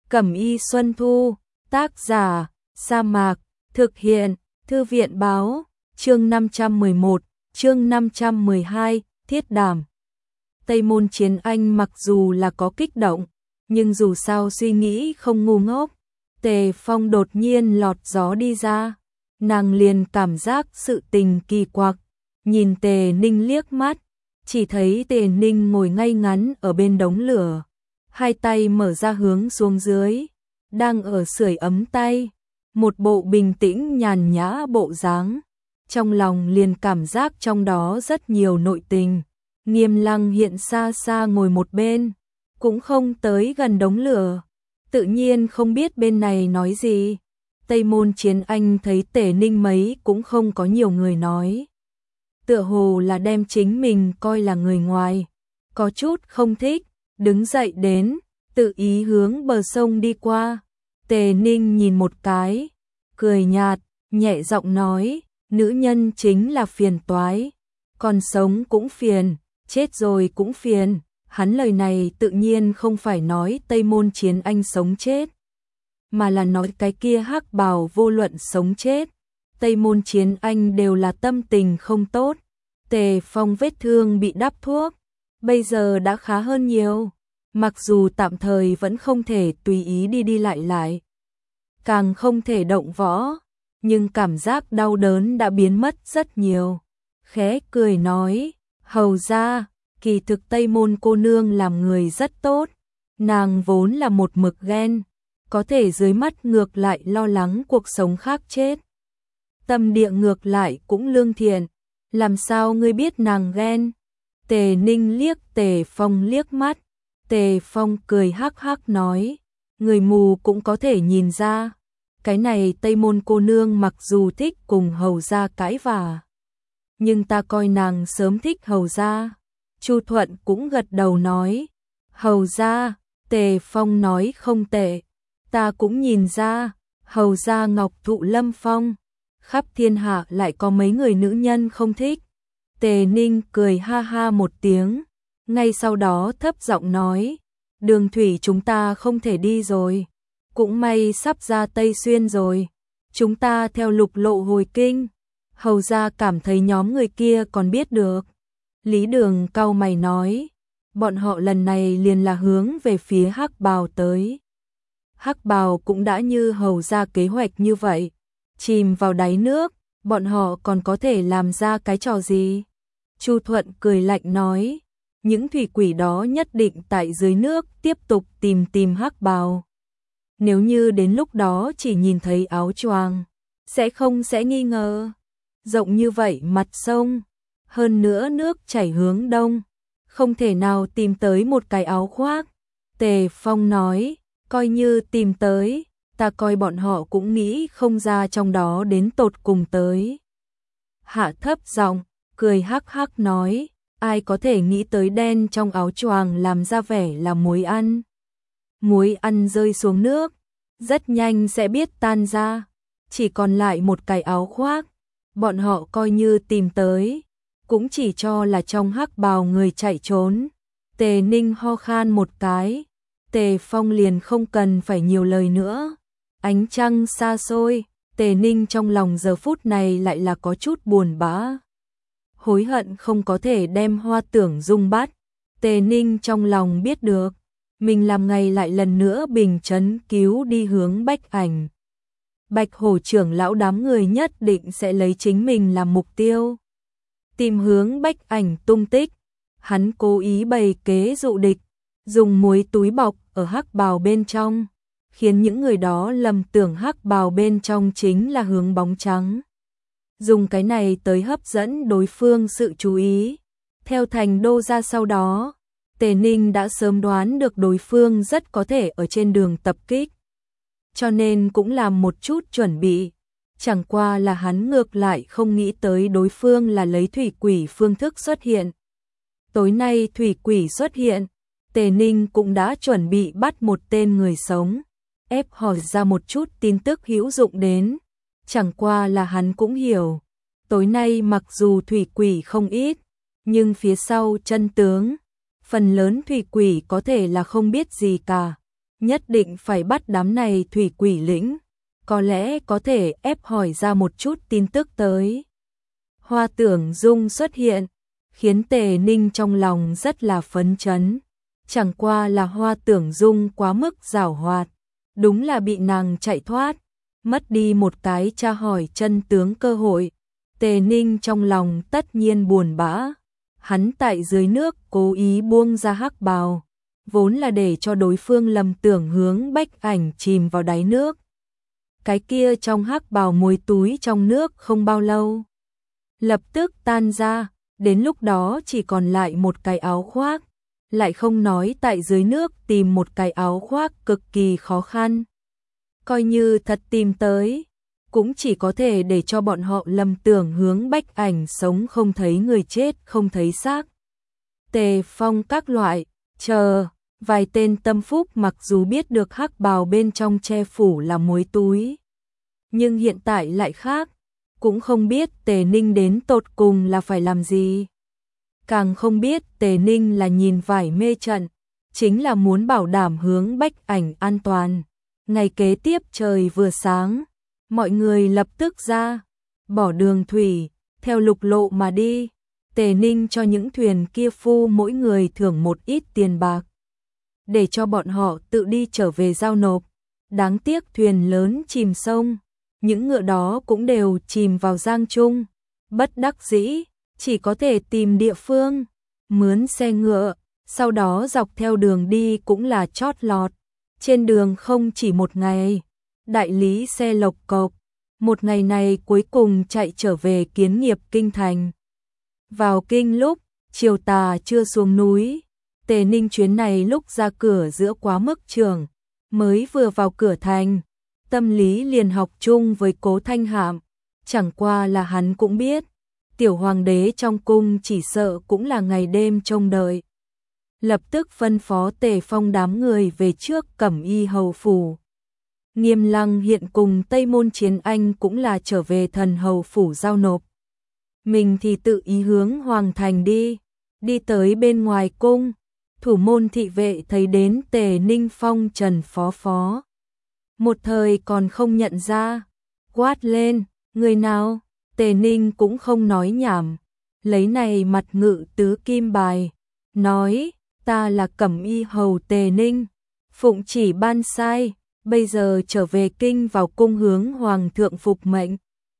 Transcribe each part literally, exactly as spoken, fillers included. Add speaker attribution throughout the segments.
Speaker 1: Cẩm y Xuân Thu, tác giả, Sa Mạc, thực hiện, Thư viện báo, chương năm trăm mười một, chương năm trăm mười hai, thiết đảm. Tây Môn Chiến Anh mặc dù là có kích động, nhưng dù sao suy nghĩ không ngu ngốc. Tề Phong đột nhiên lọt gió đi ra, nàng liền cảm giác sự tình kỳ quặc, nhìn Tề Ninh liếc mắt, chỉ thấy Tề Ninh ngồi ngay ngắn ở bên đống lửa, hai tay mở ra hướng xuống dưới, đang ở sưởi ấm tay, một bộ bình tĩnh nhàn nhã bộ dáng, trong lòng liền cảm giác trong đó rất nhiều nội tình. Nghiêm Lăng hiện xa xa ngồi một bên, cũng không tới gần đống lửa, tự nhiên không biết bên này nói gì. Tây Môn Chiến Anh thấy Tề Ninh mấy cũng không có nhiều người nói, tựa hồ là đem chính mình coi là người ngoài, có chút không thích, đứng dậy đến, tự ý hướng bờ sông đi qua. Tề Ninh nhìn một cái, cười nhạt, nhẹ giọng nói, nữ nhân chính là phiền toái, còn sống cũng phiền, chết rồi cũng phiền. Hắn lời này tự nhiên không phải nói Tây Môn Chiến Anh sống chết, mà là nói cái kia hắc bào vô luận sống chết, Tây Môn Chiến Anh đều là tâm tình không tốt. Tề Phong vết thương bị đắp thuốc, bây giờ đã khá hơn nhiều, mặc dù tạm thời vẫn không thể tùy ý đi đi lại lại, càng không thể động võ, nhưng cảm giác đau đớn đã biến mất rất nhiều. Khẽ cười nói, hầu ra, kỳ thực Tây Môn cô nương làm người rất tốt, nàng vốn là một mực ghen, có thể dưới mắt ngược lại lo lắng cuộc sống khác chết. Tâm địa ngược lại cũng lương thiện, làm sao ngươi biết nàng ghen? Tề Ninh liếc Tề Phong liếc mắt, Tề Phong cười hắc hắc nói, người mù cũng có thể nhìn ra, cái này Tây Môn cô nương mặc dù thích cùng hầu gia cãi vả, nhưng ta coi nàng sớm thích hầu gia. Chu Thuận cũng gật đầu nói, hầu gia. Tề Phong nói không tệ, ta cũng nhìn ra, hầu gia ngọc thụ lâm phong, khắp thiên hạ lại có mấy người nữ nhân không thích. Tề Ninh cười ha ha một tiếng, ngay sau đó thấp giọng nói, đường thủy chúng ta không thể đi rồi, cũng may sắp ra Tây Xuyên rồi, chúng ta theo lục lộ hồi kinh. Hầu gia cảm thấy nhóm người kia còn biết được. Lý Đường cau mày nói, bọn họ lần này liền là hướng về phía hắc bào tới. Hắc bào cũng đã như hầu ra kế hoạch như vậy, chìm vào đáy nước, bọn họ còn có thể làm ra cái trò gì? Chu Thuận cười lạnh nói, những thủy quỷ đó nhất định tại dưới nước tiếp tục tìm tìm hắc bào. Nếu như đến lúc đó chỉ nhìn thấy áo choàng, sẽ không sẽ nghi ngờ. Rộng như vậy mặt sông, hơn nữa nước chảy hướng đông, không thể nào tìm tới một cái áo khoác. Tề Phong nói, coi như tìm tới, ta coi bọn họ cũng nghĩ không ra trong đó đến tột cùng tới. Hạ thấp giọng, cười hắc hắc nói, ai có thể nghĩ tới đen trong áo choàng làm ra vẻ là muối ăn. Muối ăn rơi xuống nước, rất nhanh sẽ biết tan ra, chỉ còn lại một cái áo khoác, bọn họ coi như tìm tới, cũng chỉ cho là trong hắc bào người chạy trốn. Tề Ninh ho khan một cái, Tề Phong liền không cần phải nhiều lời nữa. Ánh trăng xa xôi, Tề Ninh trong lòng giờ phút này lại là có chút buồn bã, hối hận không có thể đem Hoa Tưởng Dung bắt. Tề Ninh trong lòng biết được, mình làm ngày lại lần nữa bình trấn cứu đi hướng Bách Ảnh. Bạch Hổ trưởng lão đám người nhất định sẽ lấy chính mình làm mục tiêu, tìm hướng Bách Ảnh tung tích. Hắn cố ý bày kế dụ địch, dùng muối túi bọc ở hắc bào bên trong, khiến những người đó lầm tưởng hắc bào bên trong chính là hướng bóng trắng. Dùng cái này tới hấp dẫn đối phương sự chú ý. Theo thành đô ra sau đó, Tề Ninh đã sớm đoán được đối phương rất có thể ở trên đường tập kích, cho nên cũng làm một chút chuẩn bị. Chẳng qua là hắn ngược lại không nghĩ tới đối phương là lấy thủy quỷ phương thức xuất hiện. Tối nay thủy quỷ xuất hiện, Tề Ninh cũng đã chuẩn bị bắt một tên người sống, ép hỏi ra một chút tin tức hữu dụng đến. Chẳng qua là hắn cũng hiểu, tối nay mặc dù thủy quỷ không ít, nhưng phía sau chân tướng, phần lớn thủy quỷ có thể là không biết gì cả. nhất định phải bắt đám này thủy quỷ lĩnh, có lẽ có thể ép hỏi ra một chút tin tức tới. Hoa Tưởng Dung xuất hiện, khiến Tề Ninh trong lòng rất là phấn chấn. Chẳng qua là Hoa Tưởng Dung quá mức giảo hoạt, đúng là bị nàng chạy thoát, mất đi một cái tra hỏi chân tướng cơ hội. Tề Ninh trong lòng tất nhiên buồn bã, hắn tại dưới nước cố ý buông ra hắc bào, vốn là để cho đối phương lầm tưởng hướng Bách Ảnh chìm vào đáy nước. Cái kia trong hắc bào muối túi trong nước không bao lâu lập tức tan ra, đến lúc đó chỉ còn lại một cái áo khoác, lại không nói tại dưới nước tìm một cái áo khoác cực kỳ khó khăn. Coi như thật tìm tới, cũng chỉ có thể để cho bọn họ lầm tưởng hướng Bách Ảnh sống không thấy người chết không thấy xác. Tề Phong các loại, chờ, vài tên tâm phúc mặc dù biết được hắc bào bên trong che phủ là muối túi, nhưng hiện tại lại khác, cũng không biết Tề Ninh đến tột cùng là phải làm gì. Càng không biết Tề Ninh là nhìn vải mê trận, chính là muốn bảo đảm hướng Bách Ảnh an toàn. Ngày kế tiếp trời vừa sáng, mọi người lập tức ra, bỏ đường thủy, theo lục lộ mà đi. Tề Ninh cho những thuyền kia phu mỗi người thưởng một ít tiền bạc, để cho bọn họ tự đi trở về giao nộp. Đáng tiếc thuyền lớn chìm sông, những ngựa đó cũng đều chìm vào giang trung. Bất đắc dĩ, chỉ có thể tìm địa phương, mướn xe ngựa, sau đó dọc theo đường đi cũng là chót lọt. Trên đường không chỉ một ngày, đại lý xe lộc cộc, một ngày này cuối cùng chạy trở về Kiến Nghiệp kinh thành. Vào kinh lúc, chiều tà chưa xuống núi, Tề Ninh chuyến này lúc ra cửa giữa quá mức trường, mới vừa vào cửa thành, tâm lý liền học chung với Cố Thanh Hạm, chẳng qua là hắn cũng biết, tiểu hoàng đế trong cung chỉ sợ cũng là ngày đêm trông đợi. Lập tức phân phó Tề Phong đám người về trước Cẩm Y hầu phủ. Nghiêm Lăng hiện cùng Tây Môn Chiến Anh cũng là trở về Thần hầu phủ giao nộp. Mình thì tự ý hướng hoàng thành đi, đi tới bên ngoài cung, thủ môn thị vệ thấy đến Tề Ninh phong trần phó phó. Một thời còn không nhận ra, quát lên, người nào? Tề Ninh cũng không nói nhảm, lấy này mặt ngự tứ kim bài, nói, ta là Cẩm Y hầu Tề Ninh, phụng chỉ ban sai, bây giờ trở về kinh vào cung hướng hoàng thượng phục mệnh.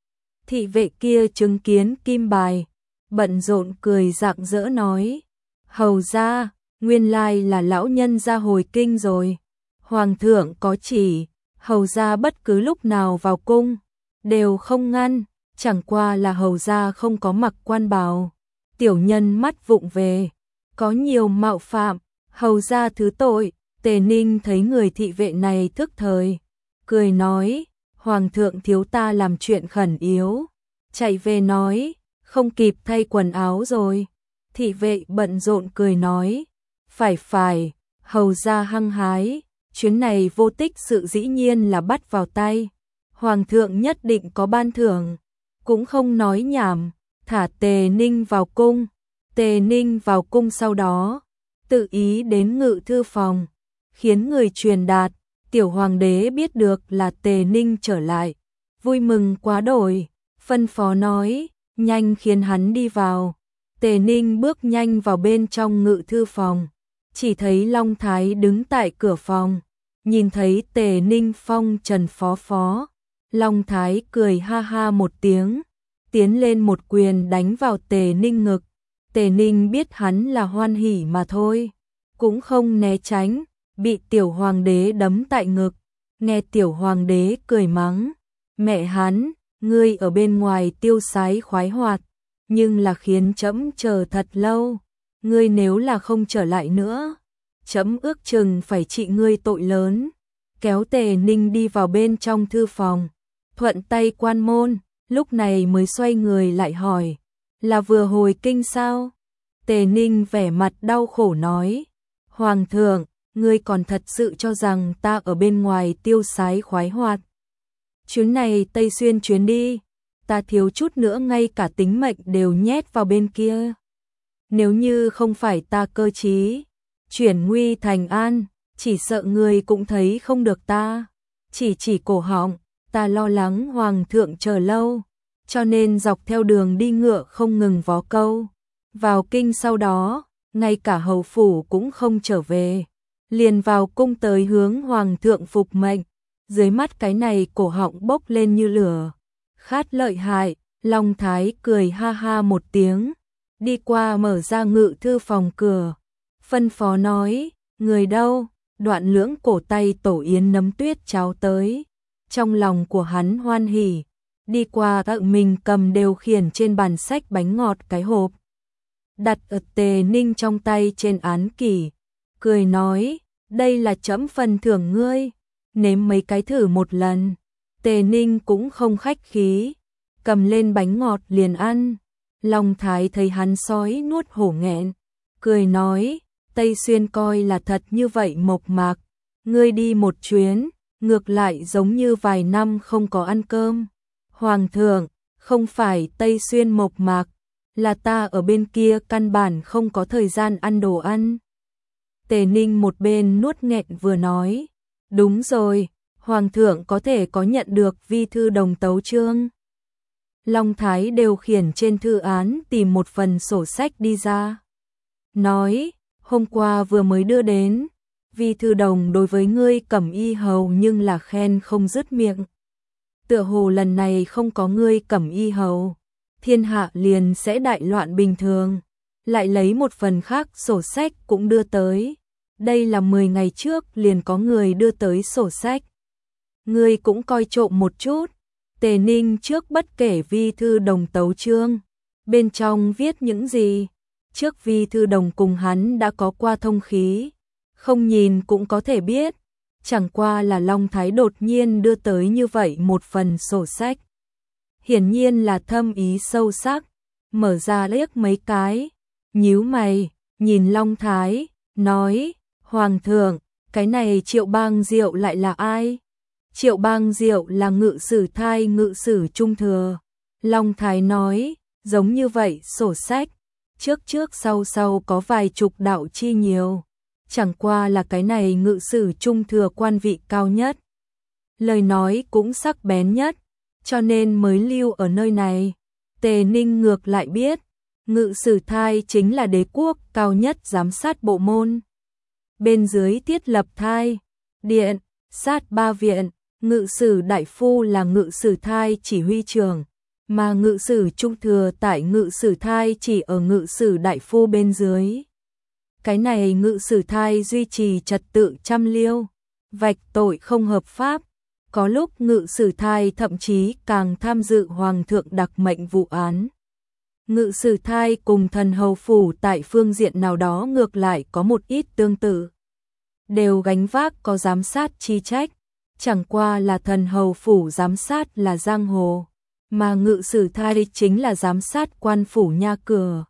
Speaker 1: Thị vệ kia chứng kiến kim bài, bận rộn cười rạng rỡ nói, hầu gia, nguyên lai là lão nhân ra hồi kinh rồi, hoàng thượng có chỉ, hầu gia bất cứ lúc nào vào cung, đều không ngăn, chẳng qua là hầu gia không có mặc quan bào, tiểu nhân mắt vụng về, có nhiều mạo phạm, hầu gia thứ tội. Tề Ninh thấy người thị vệ này thức thời, cười nói, hoàng thượng thiếu ta làm chuyện khẩn yếu, chạy về nói, không kịp thay quần áo rồi. Thị vệ bận rộn cười nói, phải phải, hầu gia hăng hái, chuyến này vô tích sự dĩ nhiên là bắt vào tay, hoàng thượng nhất định có ban thưởng, cũng không nói nhảm, thả Tề Ninh vào cung. Tề Ninh vào cung sau đó, tự ý đến ngự thư phòng, khiến người truyền đạt, tiểu hoàng đế biết được là Tề Ninh trở lại, vui mừng quá đổi, phân phó nói, nhanh khiến hắn đi vào. Tề Ninh bước nhanh vào bên trong ngự thư phòng, chỉ thấy Long Thái đứng tại cửa phòng, nhìn thấy Tề Ninh phong trần phó phó, Long Thái cười ha ha một tiếng, tiến lên một quyền đánh vào Tề Ninh ngực. Tề Ninh biết hắn là hoan hỉ mà thôi, cũng không né tránh, bị tiểu hoàng đế đấm tại ngực, nghe tiểu hoàng đế cười mắng, mẹ hắn, ngươi ở bên ngoài tiêu sái khoái hoạt, nhưng là khiến trẫm chờ thật lâu, ngươi nếu là không trở lại nữa, trẫm ước chừng phải trị ngươi tội lớn. Kéo Tề Ninh đi vào bên trong thư phòng, thuận tay quan môn, lúc này mới xoay người lại hỏi, là vừa hồi kinh sao? Tề Ninh vẻ mặt đau khổ nói, hoàng thượng, ngươi còn thật sự cho rằng ta ở bên ngoài tiêu sái khoái hoạt. Chuyến này Tây Xuyên chuyến đi, ta thiếu chút nữa ngay cả tính mệnh đều nhét vào bên kia. Nếu như không phải ta cơ trí, chuyển nguy thành an, chỉ sợ người cũng thấy không được ta. Chỉ chỉ cổ họng, ta lo lắng hoàng thượng chờ lâu, cho nên dọc theo đường đi ngựa không ngừng vó câu. Vào kinh sau đó, ngay cả hầu phủ cũng không trở về, liền vào cung tới hướng hoàng thượng phục mệnh. Dưới mắt cái này cổ họng bốc lên như lửa, khát lợi hại. Long Thái cười ha ha một tiếng, đi qua mở ra ngự thư phòng cửa, phân phó nói, người đâu? Đoạn lưỡng cổ tay tổ yến nấm tuyết cháo tới. Trong lòng của hắn hoan hỉ, đi qua tự mình cầm điều khiển trên bàn sách bánh ngọt cái hộp, đặt ở Tề Ninh trong tay trên án kỷ, cười nói, đây là trẫm phần thưởng ngươi, nếm mấy cái thử một lần. Tề Ninh cũng không khách khí, cầm lên bánh ngọt liền ăn. Long Thái thấy hắn sói nuốt hổ nghẹn, cười nói, Tây Xuyên coi là thật như vậy mộc mạc, ngươi đi một chuyến, ngược lại giống như vài năm không có ăn cơm. Hoàng thượng, không phải Tây Xuyên mộc mạc, là ta ở bên kia căn bản không có thời gian ăn đồ ăn. Tề Ninh một bên nuốt nghẹn vừa nói, đúng rồi, Hoàng thượng có thể có nhận được vi thư đồng tấu chương. Long Thái điều khiển trên thư án tìm một phần sổ sách đi ra, nói, hôm qua vừa mới đưa đến, vi thư đồng đối với ngươi Cẩm Y hầu nhưng là khen không dứt miệng. Tựa hồ lần này không có ngươi Cẩm Y hầu, thiên hạ liền sẽ đại loạn bình thường. Lại lấy một phần khác sổ sách cũng đưa tới. Đây là mười ngày trước liền có người đưa tới sổ sách. Ngươi cũng coi trộm một chút. Tề Ninh trước bất kể vi thư đồng tấu chương, bên trong viết những gì. Trước vi thư đồng cùng hắn đã có qua thông khí, không nhìn cũng có thể biết. Chẳng qua là Long Thái đột nhiên đưa tới như vậy một phần sổ sách. Hiển nhiên là thâm ý sâu sắc, mở ra liếc mấy cái, nhíu mày, nhìn Long Thái, nói, Hoàng thượng, cái này Triệu Bang Diệu lại là ai? Triệu Bang Diệu là ngự sử thai ngự sử trung thừa. Long Thái nói, giống như vậy sổ sách, trước trước sau sau có vài chục đạo chi nhiều. Chẳng qua là cái này ngự sử trung thừa quan vị cao nhất. Lời nói cũng sắc bén nhất, cho nên mới lưu ở nơi này. Tề Ninh ngược lại biết, ngự sử thai chính là đế quốc cao nhất giám sát bộ môn. Bên dưới thiết lập thai, điện, sát ba viện, ngự sử đại phu là ngự sử thai chỉ huy trưởng, mà ngự sử trung thừa tại ngự sử thai chỉ ở ngự sử đại phu bên dưới. Cái này ngự sử thai duy trì trật tự trăm liêu, vạch tội không hợp pháp. Có lúc ngự sử thai thậm chí càng tham dự hoàng thượng đặc mệnh vụ án. Ngự sử thai cùng thần hầu phủ tại phương diện nào đó ngược lại có một ít tương tự. Đều gánh vác có giám sát chi trách, chẳng qua là thần hầu phủ giám sát là giang hồ, mà ngự sử thai chính là giám sát quan phủ nha cửa.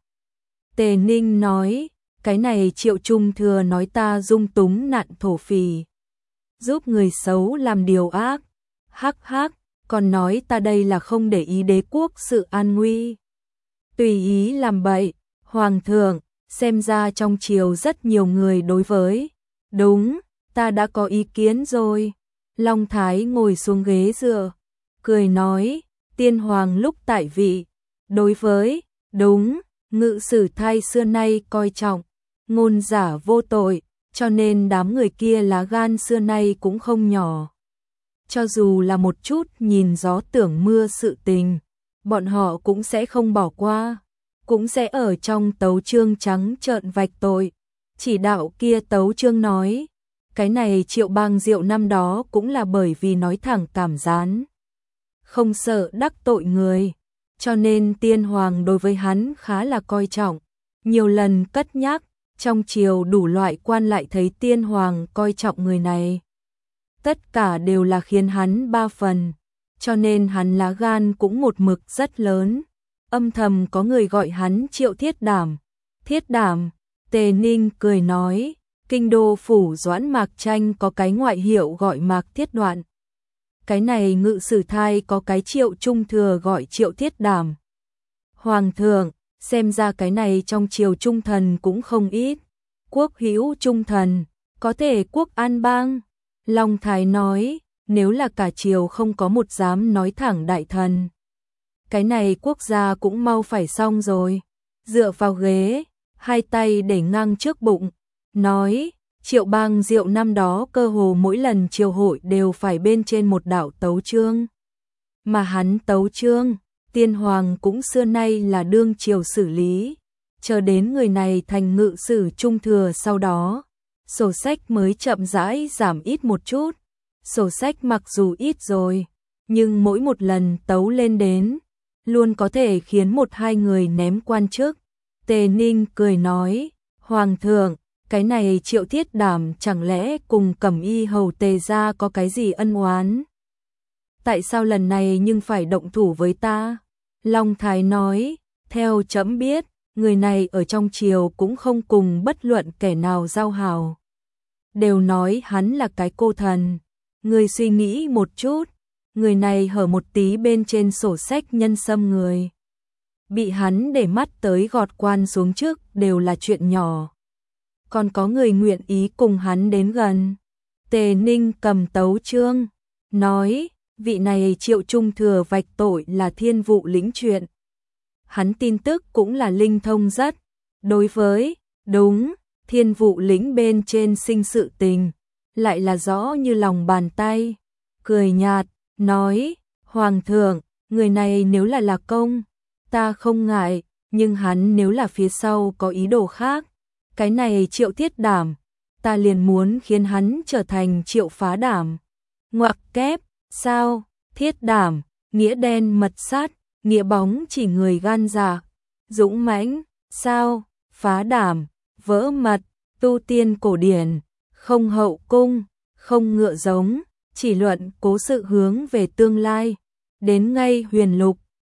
Speaker 1: Tề Ninh nói, cái này Triệu Trung thừa nói ta dung túng nạn thổ phỉ, giúp người xấu làm điều ác, hắc hắc, còn nói ta đây là không để ý đế quốc sự an nguy, tùy ý làm bậy. Hoàng thượng, xem ra trong triều rất nhiều người đối với, đúng, ta đã có ý kiến rồi. Long Thái ngồi xuống ghế dựa, cười nói, tiên hoàng lúc tại vị, đối với, đúng, ngự sử thai xưa nay coi trọng, ngôn giả vô tội, cho nên đám người kia lá gan xưa nay cũng không nhỏ. Cho dù là một chút nhìn gió tưởng mưa sự tình, bọn họ cũng sẽ không bỏ qua, cũng sẽ ở trong tấu chương trắng trợn vạch tội. Chỉ đạo kia tấu chương nói, cái này Triệu Bang Diệu năm đó cũng là bởi vì nói thẳng cảm gián, không sợ đắc tội người, cho nên tiên hoàng đối với hắn khá là coi trọng, nhiều lần cất nhắc. Trong triều đủ loại quan lại thấy tiên hoàng coi trọng người này, tất cả đều là khiến hắn ba phần, cho nên hắn lá gan cũng một mực rất lớn. Âm thầm có người gọi hắn Triệu Thiết Đảm. Thiết Đảm, Tề Ninh cười nói, kinh đô phủ Doãn Mạc Tranh có cái ngoại hiệu gọi Mạc Thiết Đoạn. Cái này ngự sử thai có cái Triệu Trung thừa gọi Triệu Thiết Đảm. Hoàng thượng, xem ra cái này trong triều trung thần cũng không ít. Quốc hữu trung thần, Có thể quốc an bang. Long Thái nói, nếu là cả triều không có một dám nói thẳng đại thần. Cái này quốc gia cũng mau phải xong rồi. Dựa vào ghế, hai tay để ngang trước bụng, nói, Triệu Bang Diệu năm đó cơ hồ mỗi lần triều hội đều phải bên trên một đạo tấu chương. Mà hắn tấu chương, tiên hoàng cũng xưa nay là đương triều xử lý, chờ đến người này thành ngự sử trung thừa sau đó, sổ sách mới chậm rãi giảm ít một chút. Sổ sách mặc dù ít rồi, nhưng mỗi một lần tấu lên đến, luôn có thể khiến một hai người ném quan chức. Tề Ninh cười nói, Hoàng thượng, cái này Triệu Thiết Đảm chẳng lẽ cùng Cẩm Y hầu Tề gia có cái gì ân oán? Tại sao lần này nhưng phải động thủ với ta? Long Thái nói, theo trẫm biết, người này ở trong triều cũng không cùng bất luận kẻ nào giao hảo. Đều nói hắn là cái cô thần. Người suy nghĩ một chút, người này hở một tí bên trên sổ sách nhân xâm người. Bị hắn để mắt tới gọt quan xuống trước đều là chuyện nhỏ. Còn có người nguyện ý cùng hắn đến gần. Tề Ninh cầm tấu chương, nói, vị này Triệu Trung thừa vạch tội là thiên vụ lĩnh chuyện. Hắn tin tức cũng là linh thông rất. Đối với, đúng, thiên vụ lĩnh bên trên sinh sự tình, lại là rõ như lòng bàn tay. Cười nhạt, nói, Hoàng thượng, người này nếu là là công, ta không ngại, nhưng hắn nếu là phía sau có ý đồ khác, cái này Triệu Thiết Đảm, ta liền muốn khiến hắn trở thành Triệu Phá Đảm. Ngoặc kép, sao, Thiết Đảm, nghĩa đen mật sát, nghĩa bóng chỉ người gan dạ, dũng mãnh, sao, Phá Đảm, vỡ mật, tu tiên cổ điển, không hậu cung, không ngựa giống, chỉ luận cố sự hướng về tương lai, đến ngay huyền lục.